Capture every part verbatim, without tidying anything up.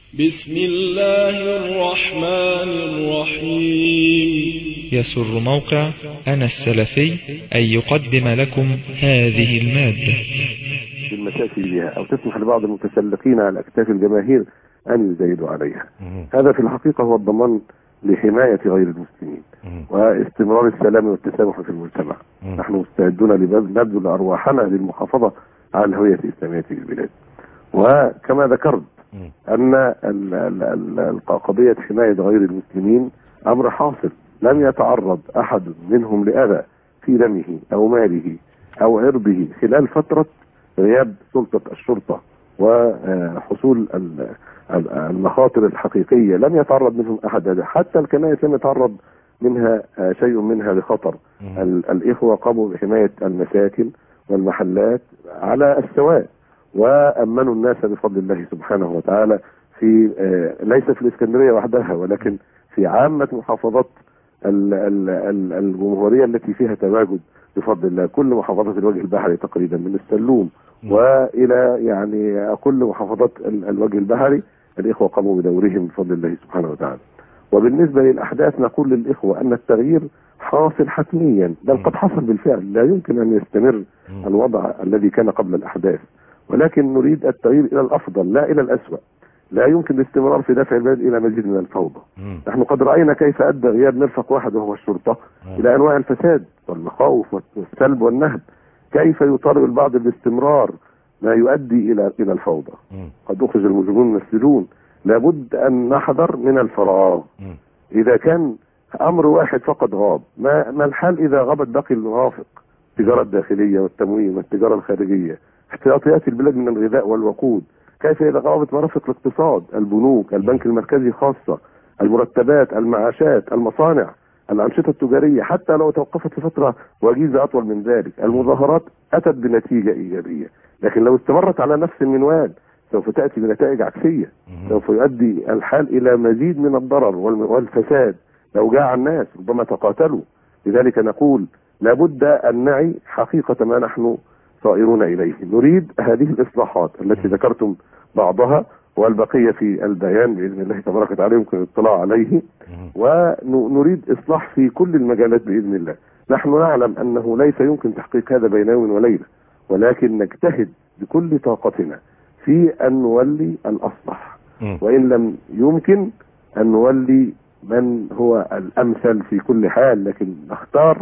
بسم الله الرحمن الرحيم. يسر موقع أنا السلفي أن يقدم لكم هذه المادة. بالمساس بها أو تسمح لبعض المتسلقين على أكتاف الجماهير أن يزايدوا عليها. هذا في الحقيقة هو الضمان لحماية غير المسلمين واستمرار السلام والتسامح في المجتمع. نحن مستعدون لنبذل أرواحنا للمحافظة على الهوية الإسلامية في البلاد. وكما ذكرت أن قضية حماية غير المسلمين أمر حاصل، لم يتعرض أحد منهم لأذى في دمه أو ماله أو عرضه خلال فترة غياب سلطة الشرطة وحصول المخاطر الحقيقية. لم يتعرض منهم أحد هذا، حتى الكنائس لم يتعرض منها شيء منها لخطر. الإخوة قاموا بحماية المساكن والمحلات على السواء، وأمنوا الناس بفضل الله سبحانه وتعالى في ليس في الإسكندرية وحدها، ولكن في عامة محافظات الجمهورية التي فيها تواجد بفضل الله. كل محافظات الوجه البحري تقريبا من السلوم وإلى يعني كل محافظات الوجه البحري الإخوة قاموا بدورهم بفضل الله سبحانه وتعالى. وبالنسبة للأحداث نقول للإخوة أن التغيير حاصل حتميا، بل قد حصل بالفعل. لا يمكن أن يستمر الوضع الذي كان قبل الأحداث، ولكن نريد التغيير إلى الأفضل لا إلى الأسوأ. لا يمكن الاستمرار في دفع البلد إلى مزيد من الفوضى. مم. نحن قد رأينا كيف أدى غياب مرفق واحد وهو الشرطة مم. إلى أنواع الفساد والمخاوف والسلب والنهب. كيف يطالب البعض بالاستمرار ما يؤدي إلى إلى الفوضى. مم. قد أخرج المجرمون من السجون. لابد أن نحذر من الفراغ. مم. إذا كان أمر واحد فقط غاب، ما, ما الحال إذا غابت باقي المرافق؟ التجارة الداخلية والتموين والتجارة الخارجية، احتياطيات البلاد من الغذاء والوقود. كيف إذا غابت مرافق الاقتصاد، البنوك، البنك المركزي خاصة، المرتبات، المعاشات، المصانع، الأنشطة التجارية، حتى لو توقفت لفترة وجيزة أطول من ذلك. المظاهرات أتت بنتيجة إيجابية، لكن لو استمرت على نفس المنوال سوف تأتي بنتائج عكسية. سوف يؤدي الحال إلى مزيد من الضرر والفساد. لو جاع الناس ربما تقاتلوا. لذلك نقول لابد أن نعي حقيقة ما نحن صائرون إليه. نريد هذه الإصلاحات التي ذكرتم بعضها، والبقية في البيان بإذن الله تبارك وتعالى يمكن الاطلاع عليه. ونريد إصلاح في كل المجالات بإذن الله. نحن نعلم أنه ليس يمكن تحقيق هذا بين يوم وليلة، ولكن نجتهد بكل طاقتنا في أن نولي الأصلح، وإن لم يمكن أن نولي من هو الأمثل في كل حال، لكن نختار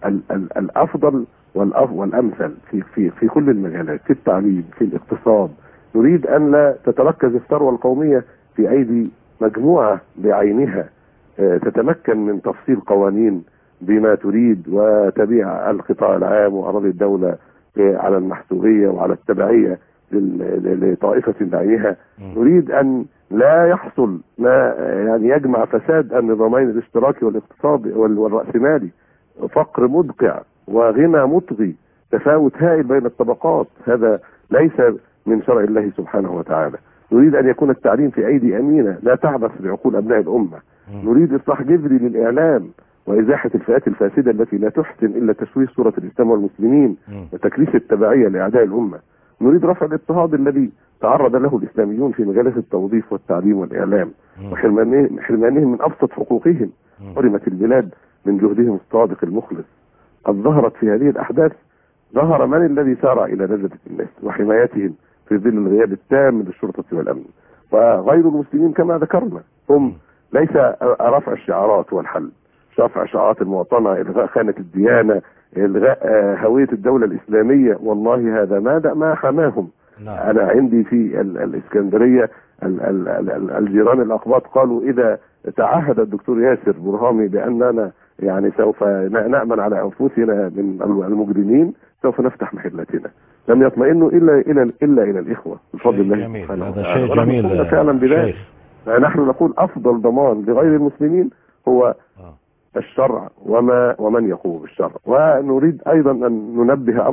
الأفضل والأمثل في في في كل المجالات، في التعليم، في الاقتصاد. نريد أن لا تتركز الثروة القومية في أيدي مجموعة بعينها تتمكن من تفصيل قوانين بما تريد وتبيع القطاع العام وأراضي الدولة على المحسوبية وعلى التبعية لطائفة بعينها. نريد أن لا يحصل ما يعني يجمع فساد النظامين الاشتراكي والاقتصادي والرأسمالي، فقر مدقع وغنى مطغي، تفاوت هائل بين الطبقات. هذا ليس من شرع الله سبحانه وتعالى. نريد أن يكون التعليم في أيدي أمينة لا تعبث بعقول أبناء الأمة. نريد إصلاح جذري للإعلام وإزاحة الفئات الفاسدة التي لا تحسن إلا تشويه صورة الإسلام والمسلمين وتكليف التبعية لأعداء الأمة. نريد رفع الاضطهاد الذي تعرض له الإسلاميون في مجالات التوظيف والتعليم والإعلام وحرمانهم من أبسط حقوقهم. حرمت البلاد من جهدهم الصادق المخلص. قد ظهرت في هذه الأحداث ظهر من الذي سارع إلى نجدة الناس وحمايتهم في ظل الغياب التام للشرطة والأمن. وغير المسلمين كما ذكرنا هم ليس رفع الشعارات هو الحل، رفع شعارات المواطنة، إلغاء خانة الديانة، إلغاء هوية الدولة الإسلامية. والله هذا ما ما حماهم. نعم. أنا عندي في الإسكندرية الجيران الأقباط قالوا إذا تعهد الدكتور ياسر برهامي بأننا يعني سوف نأمن على أنفسنا من المجرمين سوف نفتح محلاتنا. لم يطمئنوا إلا إلى إلا إلى الإخوة بفضل الله سبحانه وتعالى. هذا شيء جميل فعلا بذلك. نحن نقول أفضل ضمان لغير المسلمين هو الشرع وما ومن يقوم بالشرع. ونريد أيضا أن ننبه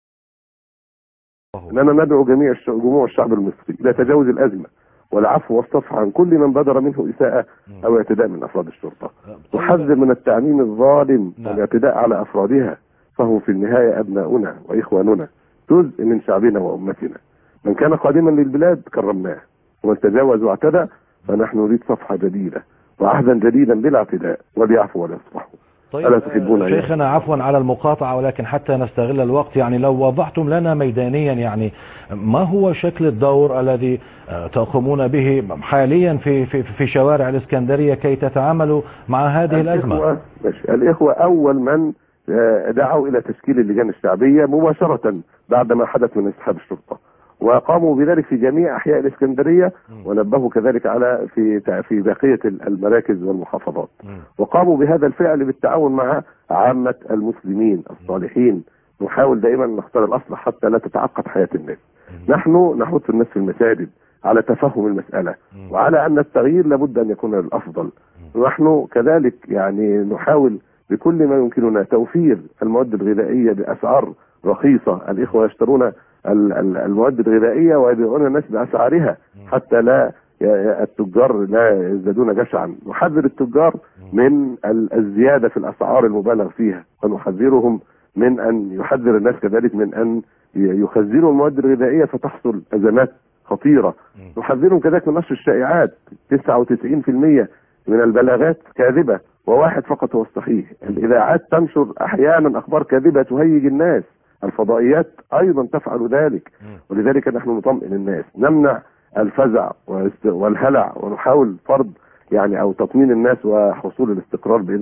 أننا ندعو جميع جموع الشعب المصري إلى تجاوز الأزمة والعفو والصفح عن كل من بدر منه إساءة أو اعتداء من أفراد الشرطة. تحذر من التعميم الظالم والاعتداء على أفرادها، فهم في النهاية أبناؤنا وإخواننا، جزء من شعبنا وأمتنا. من كان قادما للبلاد كرمناه، ومن تجاوز واعتدى فنحن نريد صفحة جديدة وعهدا جديدا بلا اعتداء، وليعفوا وليصفحوا. طيب ألا تحبون شيخنا عفوا على المقاطعة، ولكن حتى نستغل الوقت، يعني لو وضحتم لنا ميدانيا يعني ما هو شكل الدور الذي تقومون به حاليا في في في شوارع الإسكندرية كي تتعاملوا مع هذه الأزمة؟ الإخوة أول من دعوا إلى تشكيل اللجان الشعبية مباشرة بعدما حدث من انسحاب الشرطة، وقاموا بذلك في جميع أحياء الإسكندرية، ونبهوا كذلك على في في بقية المراكز والمحافظات، وقاموا بهذا الفعل بالتعاون مع عامة المسلمين الصالحين. نحاول دائما نختار الأصلح حتى لا تتعقد حياة الناس. نحن نحث الناس في المساجد على تفهم المسألة وعلى أن التغيير لابد أن يكون للأفضل. نحن كذلك يعني نحاول بكل ما يمكننا توفير المواد الغذائية بأسعار رخيصة. الإخوة يشترون المواد الغذائية ويبيعون الناس بأسعارها حتى لا التجار لا يزدادون جشعا. نحذر التجار من الزيادة في الأسعار المبالغ فيها، ونحذرهم من أن يحذر الناس كذلك من أن يخزنوا المواد الغذائية فتحصل أزمات خطيرة. نحذرهم كذلك من نشر الشائعات. تسعة وتسعين بالمئة من البلاغات كاذبة وواحد فقط هو الصحيح. الإذاعات تنشر أحيانا أخبار كاذبة تهيج الناس، الفضائيات أيضا تفعل ذلك، ولذلك نحن نطمئن الناس، نمنع الفزع والهلع، ونحاول فرض يعني أو تطمين الناس وحصول الاستقرار بإذن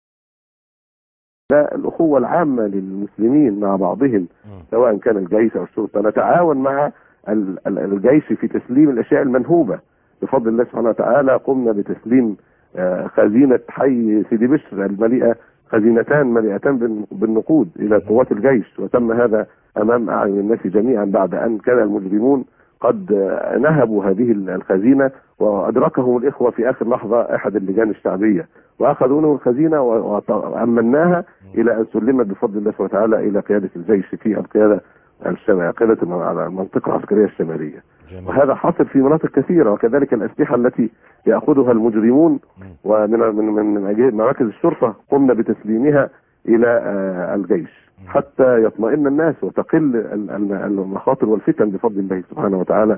الله. الأخوة العامة للمسلمين مع بعضهم سواء كان الجيش أو الشرطة، نتعاون مع الجيش في تسليم الأشياء المنهوبة بفضل الله سبحانه وتعالى. قمنا بتسليم خزينة حي سيدي بشر المليئة، خزينتان مليئتان بالنقود إلى قوات الجيش، وتم هذا أمام أعين الناس جميعا بعد أن كان المجرمون قد نهبوا هذه الخزينة، وأدركهم الإخوة في آخر لحظة أحد اللجان الشعبية وأخذوا الخزينة وأمناها إلى أن سلمت بفضل الله سبحانه وتعالى إلى قيادة الجيش في القيادة الشمالية، قيادة على المنطقة العسكرية الشمالية. وهذا حاصل في مناطق كثيرة، وكذلك الأسلحة التي يأخذها المجرمون ومن من من مراكز الشرطة قمنا بتسليمها إلى الجيش حتى يطمئن الناس وتقل المخاطر والفتن بفضل الله سبحانه وتعالى.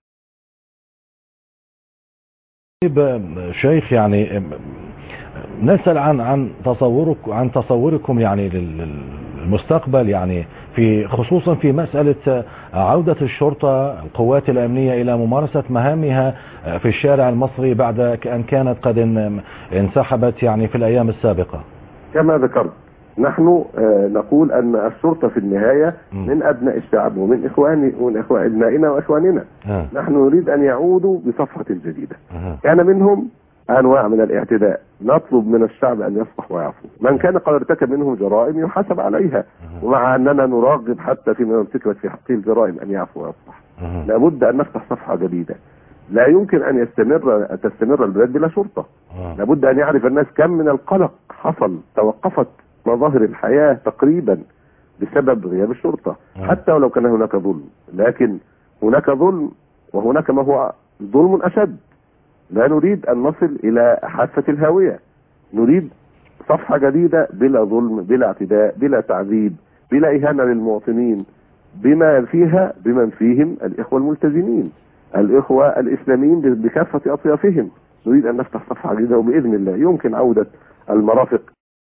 شيخ يعني نسأل عن عن تصورك عن تصوركم يعني للمستقبل، يعني في خصوصا في مسألة عودة الشرطة القوات الأمنية إلى ممارسة مهامها في الشارع المصري بعد أن كانت قد انسحبت يعني في الأيام السابقة. كما ذكرت نحن نقول أن الشرطة في النهاية من أبناء الشعب ومن إخواني ومن إخوان أبنائنا وإخواننا. أه. نحن نريد أن يعودوا بصفحة جديدة. أه. كان منهم أنواع من الاعتداء، نطلب من الشعب أن يصفح ويعفو. من كان قد ارتكب منهم جرائم يحاسب عليها، أه. ومع أننا نراغب حتى فيما ارتكبت في حق الجرائم أن يعفو ويصفح. أه. لابد أن نفتح صفحة جديدة. لا يمكن أن يستمر تستمر البلاد بلا شرطة. أه. لابد أن يعرف الناس كم من القلق حصل، توقفت مظاهر الحياة تقريبا بسبب غياب الشرطة. أه. حتى ولو كان هناك ظلم، لكن هناك ظلم وهناك ما هو ظلم أشد. لا نريد أن نصل إلى حافة الهاوية، نريد صفحة جديدة بلا ظلم بلا اعتداء بلا تعذيب بلا إهانة للمواطنين، بما فيها بمن فيهم الإخوة الملتزمين الإخوة الإسلاميين بكافة أطيافهم. نريد أن نفتح صفحة جديدة، وبإذن الله يمكن عودة المرافق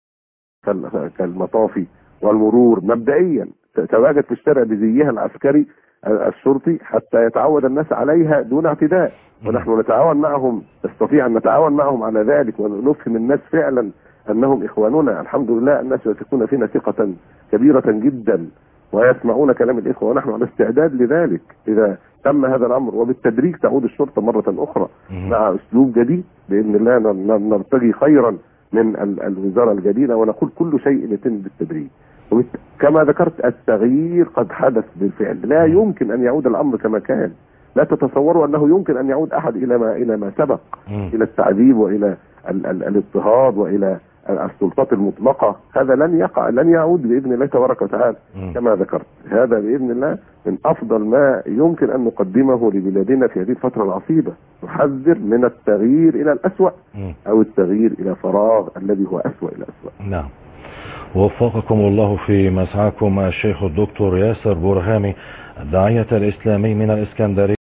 كالمطافي والمرور مبدئيا تواجد في الشارع بزيها العسكري الشرطي حتى يتعود الناس عليها دون اعتداء، ونحن نتعاون معهم، نستطيع أن نتعاون معهم على ذلك ونفهم الناس فعلا أنهم إخواننا. الحمد لله الناس يثقون فينا ثقة كبيرة جدا ويسمعون كلام الإخوة، ونحن على استعداد لذلك إذا تم هذا الأمر. وبالتدريج تعود الشرطة مرة أخرى مع أسلوب جديد بإذن الله، نرتقي خيرا من الوزارة الجديدة، ونقول كل شيء يتم بالتدريج. كما ذكرت التغيير قد حدث بالفعل، لا يمكن أن يعود الأمر كما كان. لا تتصوروا أنه يمكن أن يعود أحد إلى ما إلى ما سبق، إلى التعذيب وإلى ال ال الاضطهاد وإلى السلطات المطلقة. هذا لن يقع، لن يعود بإذن الله تبارك وتعالى. كما ذكرت هذا بإذن الله من أفضل ما يمكن أن نقدمه لبلادنا في هذه الفترة العصيبة. نحذر من التغيير إلى الأسوأ أو التغيير إلى فراغ الذي هو أسوأ إلى أسوأ. نعم. وفقكم الله في مسعاكم الشيخ الدكتور ياسر برهامي، الداعية الإسلامي من الإسكندرية.